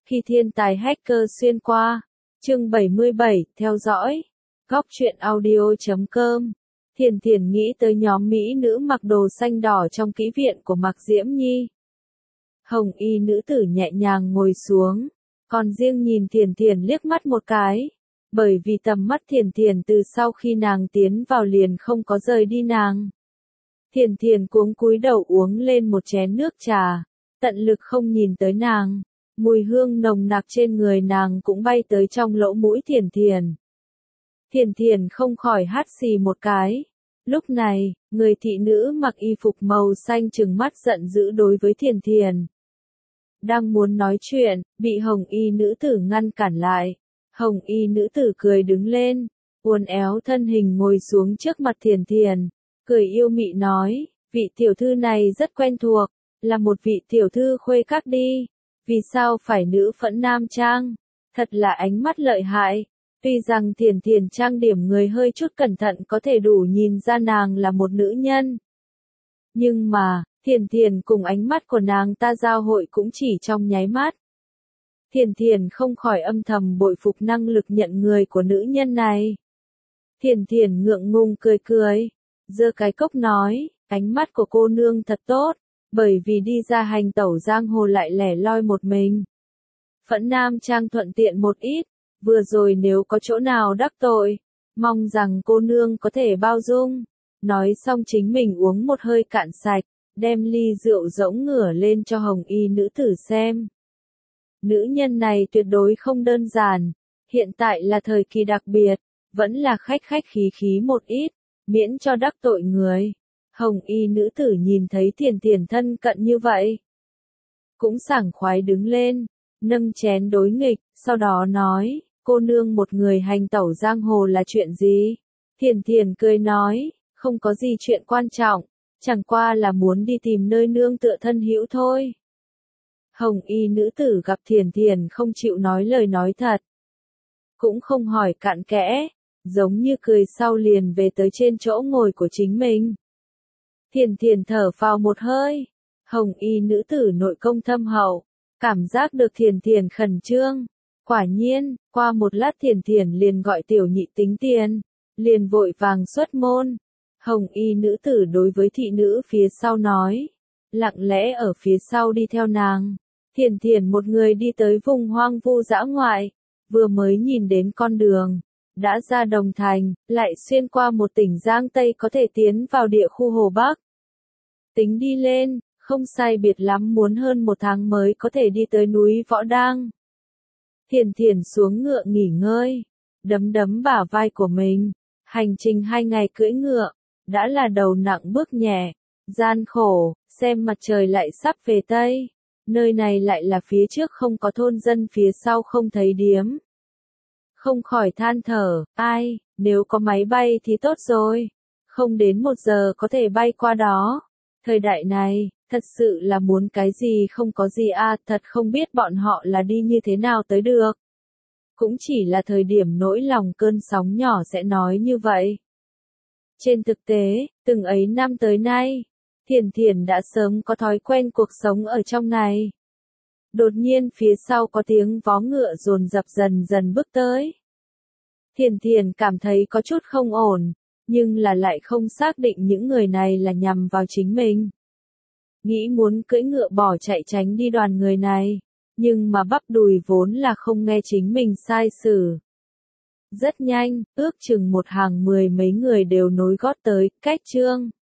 Khi thiên tài hacker xuyên qua. Chương 77, theo dõi. Góc truyện audio.com. Thiền Thiền nghĩ tới nhóm mỹ nữ mặc đồ xanh đỏ trong kỹ viện của Mạc Diễm Nhi. Hồng y nữ tử nhẹ nhàng ngồi xuống, còn riêng nhìn Thiền Thiền liếc mắt một cái. Bởi vì tầm mắt Thiền Thiền từ sau khi nàng tiến vào liền không có rời đi nàng. Thiền Thiền cuống cúi đầu uống lên một chén nước trà, tận lực không nhìn tới nàng. Mùi hương nồng nặc trên người nàng cũng bay tới trong lỗ mũi Thiền Thiền. Thiền Thiền không khỏi hắt xì một cái. Lúc này, người thị nữ mặc y phục màu xanh trừng mắt giận dữ đối với Thiền Thiền. Đang muốn nói chuyện, bị hồng y nữ tử ngăn cản lại. Hồng y nữ tử cười đứng lên, uốn éo thân hình ngồi xuống trước mặt Thiền Thiền, cười yêu mị nói, vị tiểu thư này rất quen thuộc, là một vị tiểu thư khuê các đi. Vì sao phải nữ phẫn nam trang? Thật là ánh mắt lợi hại. Tuy rằng Thiền Thiền trang điểm người hơi chút cẩn thận có thể đủ nhìn ra nàng là một nữ nhân. Nhưng mà, Thiền Thiền cùng ánh mắt của nàng ta giao hội cũng chỉ trong nháy mắt. Thiền Thiền không khỏi âm thầm bội phục năng lực nhận người của nữ nhân này. Thiền Thiền ngượng ngùng cười cười, giơ cái cốc nói, ánh mắt của cô nương thật tốt, bởi vì đi ra hành tẩu giang hồ lại lẻ loi một mình. Phẫn nam trang thuận tiện một ít, vừa rồi nếu có chỗ nào đắc tội, mong rằng cô nương có thể bao dung. Nói xong chính mình uống một hơi cạn sạch, đem ly rượu rỗng ngửa lên cho hồng y nữ tử xem. Nữ nhân này tuyệt đối không đơn giản, hiện tại là thời kỳ đặc biệt, vẫn là khách khách khí khí một ít, miễn cho đắc tội người. Hồng y nữ tử nhìn thấy Thiền Thiền thân cận như vậy, cũng sảng khoái đứng lên, nâng chén đối nghịch, sau đó nói, cô nương một người hành tẩu giang hồ là chuyện gì? Thiền Thiền cười nói, không có gì chuyện quan trọng, chẳng qua là muốn đi tìm nơi nương tựa thân hữu thôi. Hồng y nữ tử gặp Thiền Thiền không chịu nói lời nói thật, cũng không hỏi cặn kẽ, giống như cười sau liền về tới trên chỗ ngồi của chính mình. Thiền Thiền thở phào một hơi, hồng y nữ tử nội công thâm hậu, cảm giác được Thiền Thiền khẩn trương. Quả nhiên, qua một lát Thiền Thiền liền gọi tiểu nhị tính tiền, liền vội vàng xuất môn. Hồng y nữ tử đối với thị nữ phía sau nói, lặng lẽ ở phía sau đi theo nàng. Thiền Thiền một người đi tới vùng hoang vu dã ngoại, vừa mới nhìn đến con đường, đã ra Đồng Thành, lại xuyên qua một tỉnh Giang Tây có thể tiến vào địa khu Hồ Bắc. Tính đi lên, không sai biệt lắm muốn hơn một tháng mới có thể đi tới núi Võ Đang. Thiền Thiền xuống ngựa nghỉ ngơi, đấm đấm bả vai của mình, hành trình 2 ngày cưỡi ngựa, đã là đầu nặng bước nhẹ, gian khổ, xem mặt trời lại sắp về Tây, nơi này lại là phía trước không có thôn dân phía sau không thấy điếm. Không khỏi than thở, ai, nếu có máy bay thì tốt rồi, không đến 1 giờ có thể bay qua đó. Thời đại này, thật sự là muốn cái gì không có gì à, thật không biết bọn họ là đi như thế nào tới được. Cũng chỉ là thời điểm nỗi lòng cơn sóng nhỏ sẽ nói như vậy. Trên thực tế, từng ấy năm tới nay, Thiền Thiền đã sớm có thói quen cuộc sống ở trong này. Đột nhiên phía sau có tiếng vó ngựa dồn dập dần dần bước tới. Thiền Thiền cảm thấy có chút không ổn, nhưng là lại không xác định những người này là nhằm vào chính mình. Nghĩ muốn cưỡi ngựa bỏ chạy tránh đi đoàn người này, nhưng mà bắp đùi vốn là không nghe chính mình sai xử. Rất nhanh, ước chừng một hàng 10 mấy người đều nối gót tới, cách trương.